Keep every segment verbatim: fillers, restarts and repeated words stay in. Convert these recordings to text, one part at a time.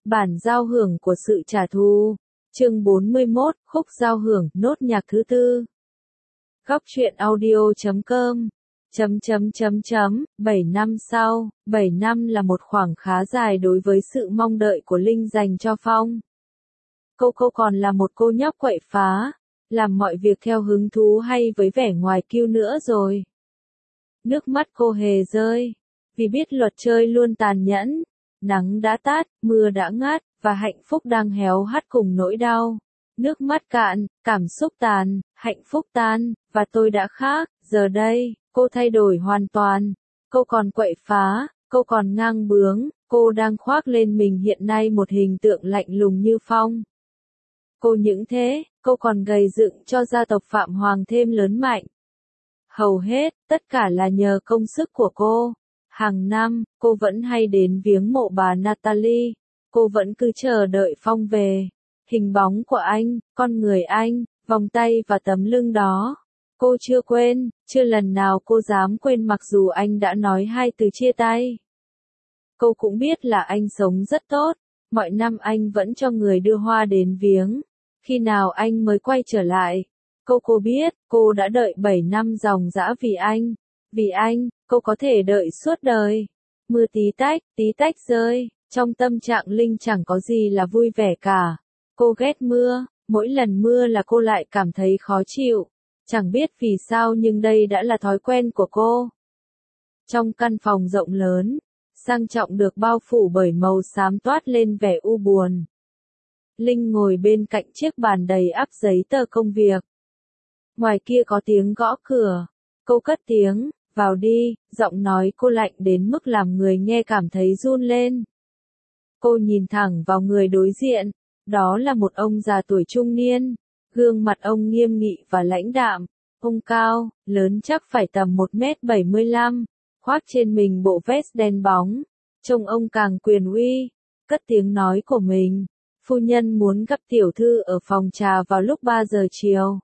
Bản giao hưởng của sự trả thù. Chương bốn mươi mốt, khúc giao hưởng, nốt nhạc thứ tư. Góc truyện audio chấm com. Chấm chấm chấm chấm, bảy năm sau, bảy năm là một khoảng khá dài đối với sự mong đợi của Linh dành cho Phong. Cô cô còn là một cô nhóc quậy phá, làm mọi việc theo hứng thú hay với vẻ ngoài kiêu nữa rồi. Nước mắt cô hề rơi, vì biết luật chơi luôn tàn nhẫn. Nắng đã tát, mưa đã ngắt, và hạnh phúc đang héo hắt cùng nỗi đau. Nước mắt cạn, cảm xúc tàn, hạnh phúc tan, và tôi đã khác. Giờ đây, cô thay đổi hoàn toàn. Cô còn quậy phá, cô còn ngang bướng, cô đang khoác lên mình hiện nay một hình tượng lạnh lùng như Phong. Cô những thế, cô còn gầy dựng cho gia tộc Phạm Hoàng thêm lớn mạnh. Hầu hết, tất cả là nhờ công sức của cô. Hàng năm, cô vẫn hay đến viếng mộ bà Natalie. Cô vẫn cứ chờ đợi Phong về. Hình bóng của anh, con người anh, vòng tay và tấm lưng đó. Cô chưa quên, chưa lần nào cô dám quên mặc dù anh đã nói hai từ chia tay. Cô cũng biết là anh sống rất tốt. Mọi năm anh vẫn cho người đưa hoa đến viếng. Khi nào anh mới quay trở lại? Cô cô biết, cô đã đợi bảy năm ròng rã vì anh. Vì anh, cô có thể đợi suốt đời. Mưa tí tách, tí tách rơi, trong tâm trạng Linh chẳng có gì là vui vẻ cả. Cô ghét mưa, mỗi lần mưa là cô lại cảm thấy khó chịu. Chẳng biết vì sao nhưng đây đã là thói quen của cô. Trong căn phòng rộng lớn, sang trọng được bao phủ bởi màu xám toát lên vẻ u buồn. Linh ngồi bên cạnh chiếc bàn đầy ắp giấy tờ công việc. Ngoài kia có tiếng gõ cửa. Cô cất tiếng, vào đi, giọng nói cô lạnh đến mức làm người nghe cảm thấy run lên. Cô nhìn thẳng vào người đối diện, đó là một ông già tuổi trung niên, gương mặt ông nghiêm nghị và lãnh đạm, ông cao, lớn chắc phải tầm một mét bảy mươi lăm, khoác trên mình bộ vest đen bóng, trông ông càng quyền uy, cất tiếng nói của mình, phu nhân muốn gặp tiểu thư ở phòng trà vào lúc ba giờ chiều.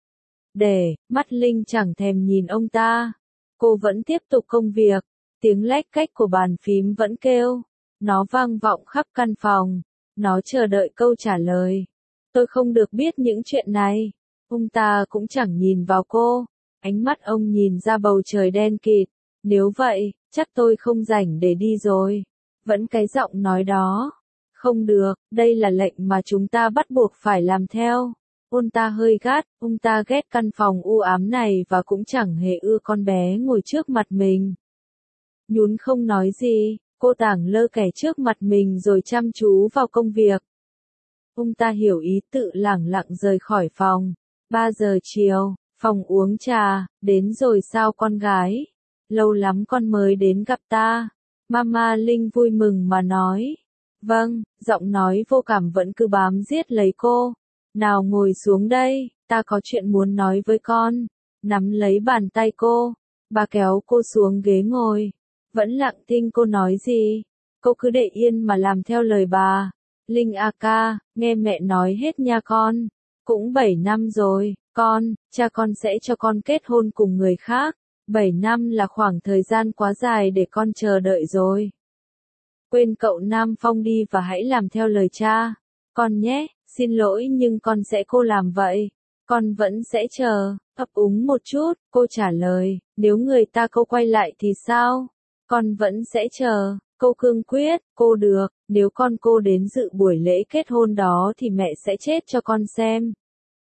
Để, mắt Linh chẳng thèm nhìn ông ta. Cô vẫn tiếp tục công việc, tiếng lách cách của bàn phím vẫn kêu, nó vang vọng khắp căn phòng, nó chờ đợi câu trả lời. Tôi không được biết những chuyện này. Ông ta cũng chẳng nhìn vào cô, ánh mắt ông nhìn ra bầu trời đen kịt, nếu vậy, chắc tôi không rảnh để đi rồi. Vẫn cái giọng nói đó. Không được, đây là lệnh mà chúng ta bắt buộc phải làm theo. Ông ta hơi gắt, ông ta ghét căn phòng u ám này và cũng chẳng hề ưa con bé ngồi trước mặt mình. Nhún không nói gì, cô tảng lơ kẻ trước mặt mình rồi chăm chú vào công việc. Ông ta hiểu ý tự lẳng lặng rời khỏi phòng. Ba giờ chiều, phòng uống trà, đến rồi sao con gái? Lâu lắm con mới đến gặp ta. Mama Linh vui mừng mà nói. Vâng, giọng nói vô cảm vẫn cứ bám giết lấy cô. Nào ngồi xuống đây, ta có chuyện muốn nói với con. Nắm lấy bàn tay cô, bà kéo cô xuống ghế ngồi. Vẫn lặng thinh cô nói gì. Cô cứ để yên mà làm theo lời bà. Linh a ca, nghe mẹ nói hết nha con. Cũng bảy năm rồi, con, cha con sẽ cho con kết hôn cùng người khác. Bảy năm là khoảng thời gian quá dài để con chờ đợi rồi. Quên cậu Nam Phong đi và hãy làm theo lời cha. Con nhé. Xin lỗi nhưng con sẽ cô làm vậy. Con vẫn sẽ chờ. Ấp úng một chút, cô trả lời. Nếu người ta cô quay lại thì sao? Con vẫn sẽ chờ. Cô cương quyết, cô được. Nếu con cô đến dự buổi lễ kết hôn đó thì mẹ sẽ chết cho con xem.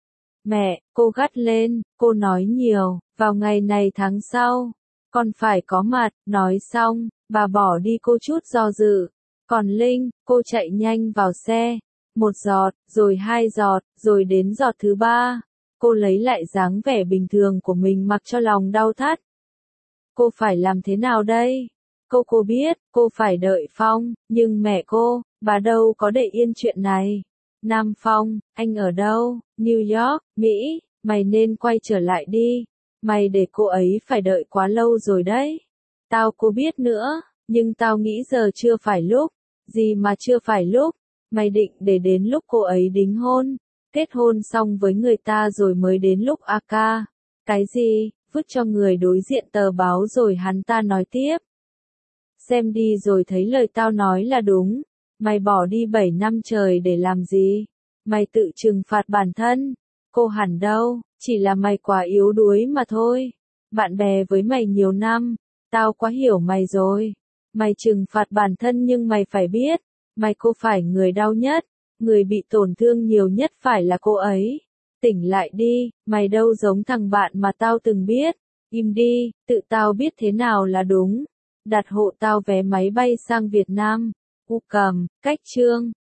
Mẹ, cô gắt lên, cô nói nhiều. Vào ngày này tháng sau, con phải có mặt. Nói xong, bà bỏ đi cô chút do dự. Còn Linh, cô chạy nhanh vào xe. Một giọt, rồi hai giọt, rồi đến giọt thứ ba. Cô lấy lại dáng vẻ bình thường của mình mặc cho lòng đau thắt. Cô phải làm thế nào đây? Cô cô biết, cô phải đợi Phong, nhưng mẹ cô, bà đâu có để yên chuyện này. Nam Phong, anh ở đâu? New York, Mỹ, mày nên quay trở lại đi. Mày để cô ấy phải đợi quá lâu rồi đấy. Tao cô biết nữa, nhưng tao nghĩ giờ chưa phải lúc. Gì mà chưa phải lúc? Mày định để đến lúc cô ấy đính hôn, kết hôn xong với người ta rồi mới đến lúc a ca. Cái gì, vứt cho người đối diện tờ báo rồi hắn ta nói tiếp. Xem đi rồi thấy lời tao nói là đúng. Mày bỏ đi bảy năm trời để làm gì? Mày tự trừng phạt bản thân. Cô hẳn đâu, chỉ là mày quá yếu đuối mà thôi. Bạn bè với mày nhiều năm, tao quá hiểu mày rồi. Mày trừng phạt bản thân nhưng mày phải biết, mày cô phải người đau nhất, người bị tổn thương nhiều nhất phải là cô ấy. Tỉnh lại đi, mày đâu giống thằng bạn mà tao từng biết. Im đi, tự tao biết thế nào là đúng. Đặt hộ tao vé máy bay sang Việt Nam. U cầm, cách chương.